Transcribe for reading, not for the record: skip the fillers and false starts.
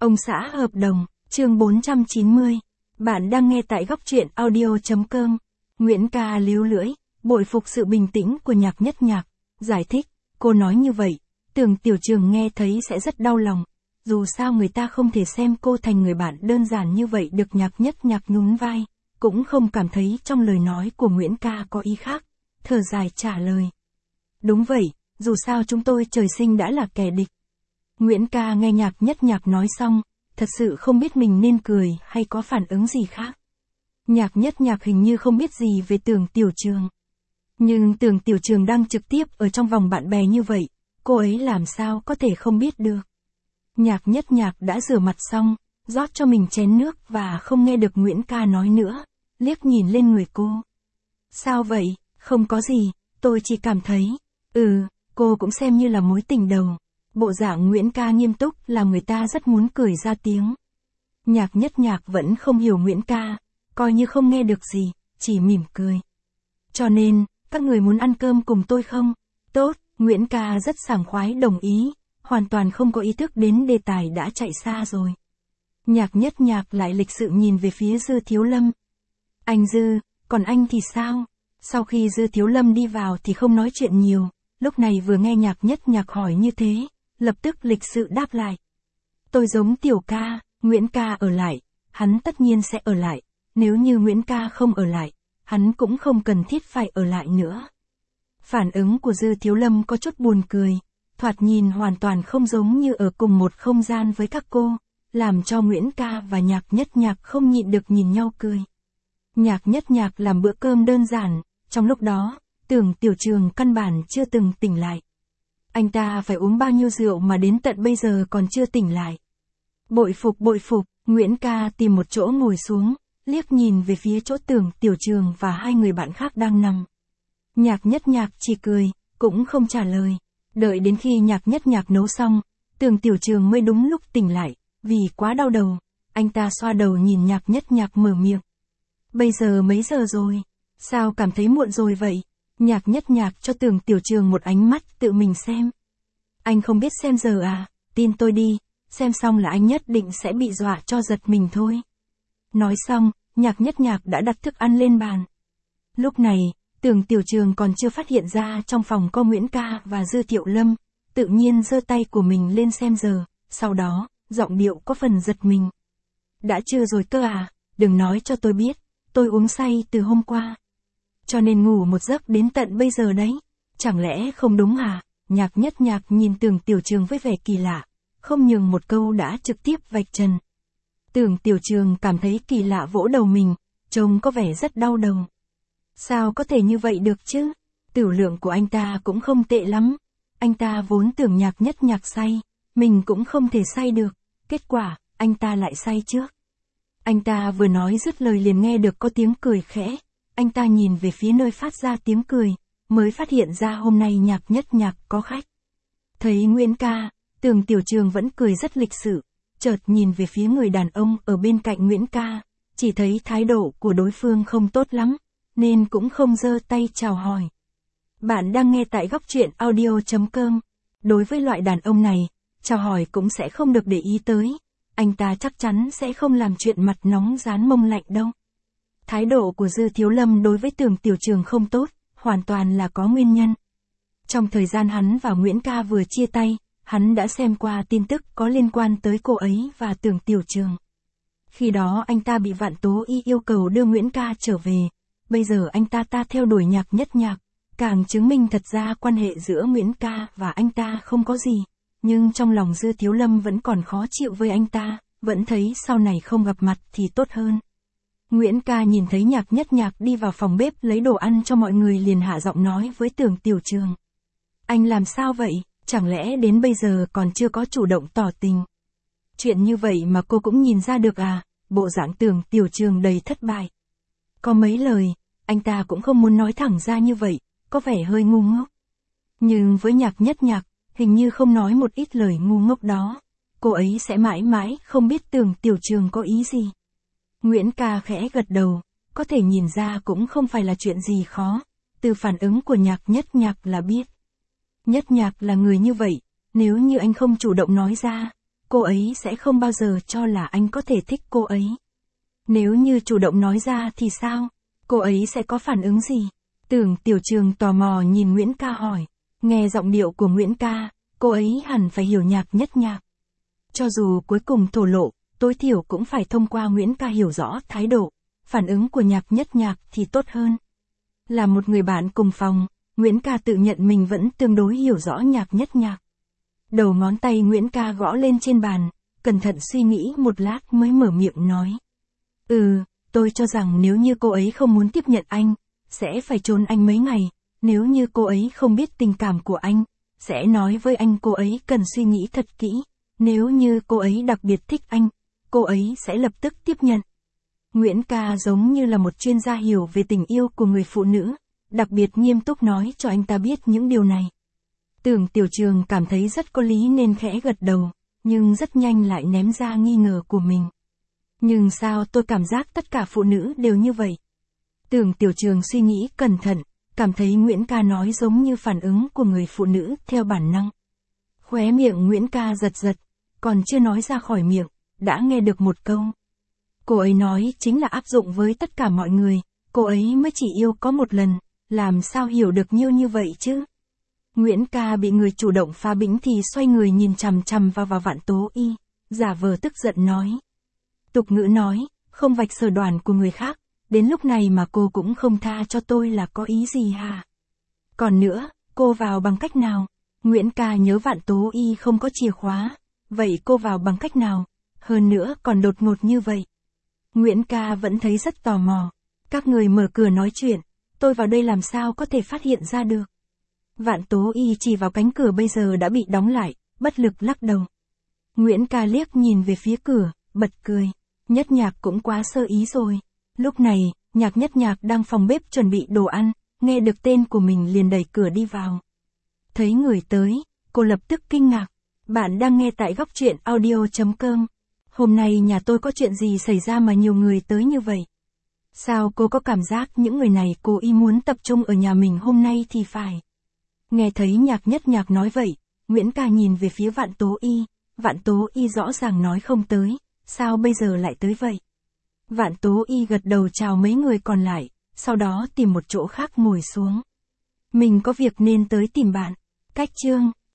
Ông xã hợp đồng, chương 490. Bạn đang nghe tại góc truyện audio.com. Nguyễn Ca líu lưỡi, bội phục sự bình tĩnh của Nhạc Nhất Nhạc. Giải thích, cô nói như vậy, Tưởng Tiểu Trường nghe thấy sẽ rất đau lòng. Dù sao người ta không thể xem cô thành người bạn đơn giản như vậy được. Nhạc Nhất Nhạc nhún vai, cũng không cảm thấy trong lời nói của Nguyễn Ca có ý khác. Thở dài trả lời. Đúng vậy, dù sao chúng tôi trời sinh đã là kẻ địch. Nguyễn Ca nghe Nhạc Nhất Nhạc nói xong, thật sự không biết mình nên cười hay có phản ứng gì khác. Nhạc Nhất Nhạc hình như không biết gì về Tưởng Tiểu Trường. Nhưng Tưởng Tiểu Trường đang trực tiếp ở trong vòng bạn bè như vậy, cô ấy làm sao có thể không biết được. Nhạc Nhất Nhạc đã rửa mặt xong, rót cho mình chén nước và không nghe được Nguyễn Ca nói nữa, liếc nhìn lên người cô. Sao vậy, không có gì, tôi chỉ cảm thấy, cô cũng xem như là mối tình đầu. Bộ dạng Nguyễn Ca nghiêm túc làm người ta rất muốn cười ra tiếng. Nhạc Nhất Nhạc vẫn không hiểu Nguyễn Ca, coi như không nghe được gì, chỉ mỉm cười. Cho nên, các người muốn ăn cơm cùng tôi không? Tốt, Nguyễn Ca rất sảng khoái đồng ý, hoàn toàn không có ý thức đến đề tài đã chạy xa rồi. Nhạc Nhất Nhạc lại lịch sự nhìn về phía Dư Thiếu Lâm. Anh Dư, còn anh thì sao? Sau khi Dư Thiếu Lâm đi vào thì không nói chuyện nhiều, lúc này vừa nghe Nhạc Nhất Nhạc hỏi như thế, lập tức lịch sự đáp lại. Tôi giống Tiểu Ca, Nguyễn Ca ở lại, hắn tất nhiên sẽ ở lại, nếu như Nguyễn Ca không ở lại, hắn cũng không cần thiết phải ở lại nữa. Phản ứng của Dư Thiếu Lâm có chút buồn cười, thoạt nhìn hoàn toàn không giống như ở cùng một không gian với các cô, làm cho Nguyễn Ca và Nhạc Nhất Nhạc không nhịn được nhìn nhau cười. Nhạc Nhất Nhạc làm bữa cơm đơn giản, trong lúc đó, Tưởng Tiểu Trường căn bản chưa từng tỉnh lại. Anh ta phải uống bao nhiêu rượu mà đến tận bây giờ còn chưa tỉnh lại. Bội phục, Nguyễn Ca tìm một chỗ ngồi xuống, liếc nhìn về phía chỗ Tưởng Tiểu Trường và hai người bạn khác đang nằm. Nhạc Nhất Nhạc chỉ cười, cũng không trả lời. Đợi đến khi Nhạc Nhất Nhạc nấu xong, Tưởng Tiểu Trường mới đúng lúc tỉnh lại, vì quá đau đầu. Anh ta xoa đầu nhìn Nhạc Nhất Nhạc mở miệng. Bây giờ mấy giờ rồi? Sao cảm thấy muộn rồi vậy? Nhạc Nhất Nhạc cho Tưởng Tiểu Trường một ánh mắt tự mình xem. Anh không biết xem giờ à? Tin tôi đi, xem xong là anh nhất định sẽ bị dọa cho giật mình thôi. Nói xong, Nhạc Nhất Nhạc đã đặt thức ăn lên bàn. Lúc này, Tưởng Tiểu Trường còn chưa phát hiện ra trong phòng có Nguyễn Ca và Dư Thiệu Lâm, tự nhiên giơ tay của mình lên xem giờ, sau đó, giọng điệu có phần giật mình. Đã trưa rồi cơ à, đừng nói cho tôi biết, tôi uống say từ hôm qua. Cho nên ngủ một giấc đến tận bây giờ đấy, chẳng lẽ không đúng à? Nhạc Nhất Nhạc nhìn Tưởng Tiểu Trường với vẻ kỳ lạ, không nhường một câu đã trực tiếp vạch trần. Tưởng Tiểu Trường cảm thấy kỳ lạ vỗ đầu mình, trông có vẻ rất đau đầu. Sao có thể như vậy được chứ? Tửu lượng của anh ta cũng không tệ lắm. Anh ta vốn tưởng Nhạc Nhất Nhạc say, mình cũng không thể say được, kết quả, anh ta lại say trước. Anh ta vừa nói dứt lời liền nghe được có tiếng cười khẽ. Anh ta nhìn về phía nơi phát ra tiếng cười, mới phát hiện ra hôm nay Nhạc Nhất Nhạc có khách. Thấy Nguyễn Ca, Tưởng Tiểu Trường vẫn cười rất lịch sự, chợt nhìn về phía người đàn ông ở bên cạnh Nguyễn Ca, chỉ thấy thái độ của đối phương không tốt lắm, nên cũng không giơ tay chào hỏi. Bạn đang nghe tại góc truyện audio.com. Đối với loại đàn ông này, chào hỏi cũng sẽ không được để ý tới. Anh ta chắc chắn sẽ không làm chuyện mặt nóng rán mông lạnh đâu. Thái độ của Dư Thiếu Lâm đối với Tưởng Tiểu Trường không tốt, hoàn toàn là có nguyên nhân. Trong thời gian hắn và Nguyễn Ca vừa chia tay, hắn đã xem qua tin tức có liên quan tới cô ấy và Tưởng Tiểu Trường. Khi đó anh ta bị Vạn Tố Y yêu cầu đưa Nguyễn Ca trở về. Bây giờ anh ta theo đuổi Nhạc Nhất Nhạc, càng chứng minh thật ra quan hệ giữa Nguyễn Ca và anh ta không có gì. Nhưng trong lòng Dư Thiếu Lâm vẫn còn khó chịu với anh ta, vẫn thấy sau này không gặp mặt thì tốt hơn. Nguyễn Ca nhìn thấy Nhạc Nhất Nhạc đi vào phòng bếp lấy đồ ăn cho mọi người liền hạ giọng nói với Tưởng Tiểu Trường. Anh làm sao vậy, chẳng lẽ đến bây giờ còn chưa có chủ động tỏ tình? Chuyện như vậy mà cô cũng nhìn ra được à? Bộ dạng Tưởng Tiểu Trường đầy thất bại. Có mấy lời, anh ta cũng không muốn nói thẳng ra như vậy, có vẻ hơi ngu ngốc. Nhưng với Nhạc Nhất Nhạc, hình như không nói một ít lời ngu ngốc đó, cô ấy sẽ mãi mãi không biết Tưởng Tiểu Trường có ý gì. Nguyễn Ca khẽ gật đầu, có thể nhìn ra cũng không phải là chuyện gì khó, từ phản ứng của Nhạc Nhất Nhạc là biết. Nhất Nhạc là người như vậy, nếu như anh không chủ động nói ra, cô ấy sẽ không bao giờ cho là anh có thể thích cô ấy. Nếu như chủ động nói ra thì sao? Cô ấy sẽ có phản ứng gì? Tưởng Tiểu Trường tò mò nhìn Nguyễn Ca hỏi. Nghe giọng điệu của Nguyễn Ca, cô ấy hẳn phải hiểu Nhạc Nhất Nhạc. Cho dù cuối cùng thổ lộ, tối thiểu cũng phải thông qua Nguyễn Ca hiểu rõ thái độ, phản ứng của Nhạc Nhất Nhạc thì tốt hơn. Là một người bạn cùng phòng, Nguyễn Ca tự nhận mình vẫn tương đối hiểu rõ Nhạc Nhất Nhạc. Đầu ngón tay Nguyễn Ca gõ lên trên bàn, cẩn thận suy nghĩ một lát mới mở miệng nói. Tôi cho rằng nếu như cô ấy không muốn tiếp nhận anh, sẽ phải trốn anh mấy ngày, nếu như cô ấy không biết tình cảm của anh, sẽ nói với anh cô ấy cần suy nghĩ thật kỹ, nếu như cô ấy đặc biệt thích anh, cô ấy sẽ lập tức tiếp nhận. Nguyễn Ca giống như là một chuyên gia hiểu về tình yêu của người phụ nữ, đặc biệt nghiêm túc nói cho anh ta biết những điều này. Tưởng Tiểu Trường cảm thấy rất có lý nên khẽ gật đầu, nhưng rất nhanh lại ném ra nghi ngờ của mình. Nhưng sao tôi cảm giác tất cả phụ nữ đều như vậy? Tưởng Tiểu Trường suy nghĩ cẩn thận, cảm thấy Nguyễn Ca nói giống như phản ứng của người phụ nữ theo bản năng. Khóe miệng Nguyễn Ca giật giật, còn chưa nói ra khỏi miệng, đã nghe được một câu. Cô ấy nói chính là áp dụng với tất cả mọi người, cô ấy mới chỉ yêu có một lần, làm sao hiểu được nhiều như vậy chứ? Nguyễn Ca bị người chủ động phá bĩnh thì xoay người nhìn chằm chằm vào Vạn Tố Y, giả vờ tức giận nói. Tục ngữ nói, không vạch sở đoản của người khác, đến lúc này mà cô cũng không tha cho tôi là có ý gì hả? Còn nữa, cô vào bằng cách nào? Nguyễn Ca nhớ Vạn Tố Y không có chìa khóa, vậy cô vào bằng cách nào? Hơn nữa còn đột ngột như vậy. Nguyễn Ca vẫn thấy rất tò mò. Các người mở cửa nói chuyện, tôi vào đây làm sao có thể phát hiện ra được? Vạn Tố Y chỉ vào cánh cửa bây giờ đã bị đóng lại, bất lực lắc đầu. Nguyễn Ca liếc nhìn về phía cửa, bật cười. Nhất Nhạc cũng quá sơ ý rồi. Lúc này, Nhạc Nhất Nhạc đang phòng bếp chuẩn bị đồ ăn, nghe được tên của mình liền đẩy cửa đi vào. Thấy người tới, cô lập tức kinh ngạc. Bạn đang nghe tại Góc Truyện Audio.com. Hôm nay nhà tôi có chuyện gì xảy ra mà nhiều người tới như vậy? Sao cô có cảm giác những người này cố ý muốn tập trung ở nhà mình hôm nay thì phải? Nghe thấy Nhạc Nhất Nhạc nói vậy, Nguyễn Ca nhìn về phía Vạn Tố Y. Vạn Tố Y rõ ràng nói không tới, sao bây giờ lại tới vậy? Vạn Tố Y gật đầu chào mấy người còn lại, sau đó tìm một chỗ khác ngồi xuống. Mình có việc nên tới tìm bạn. Cách chương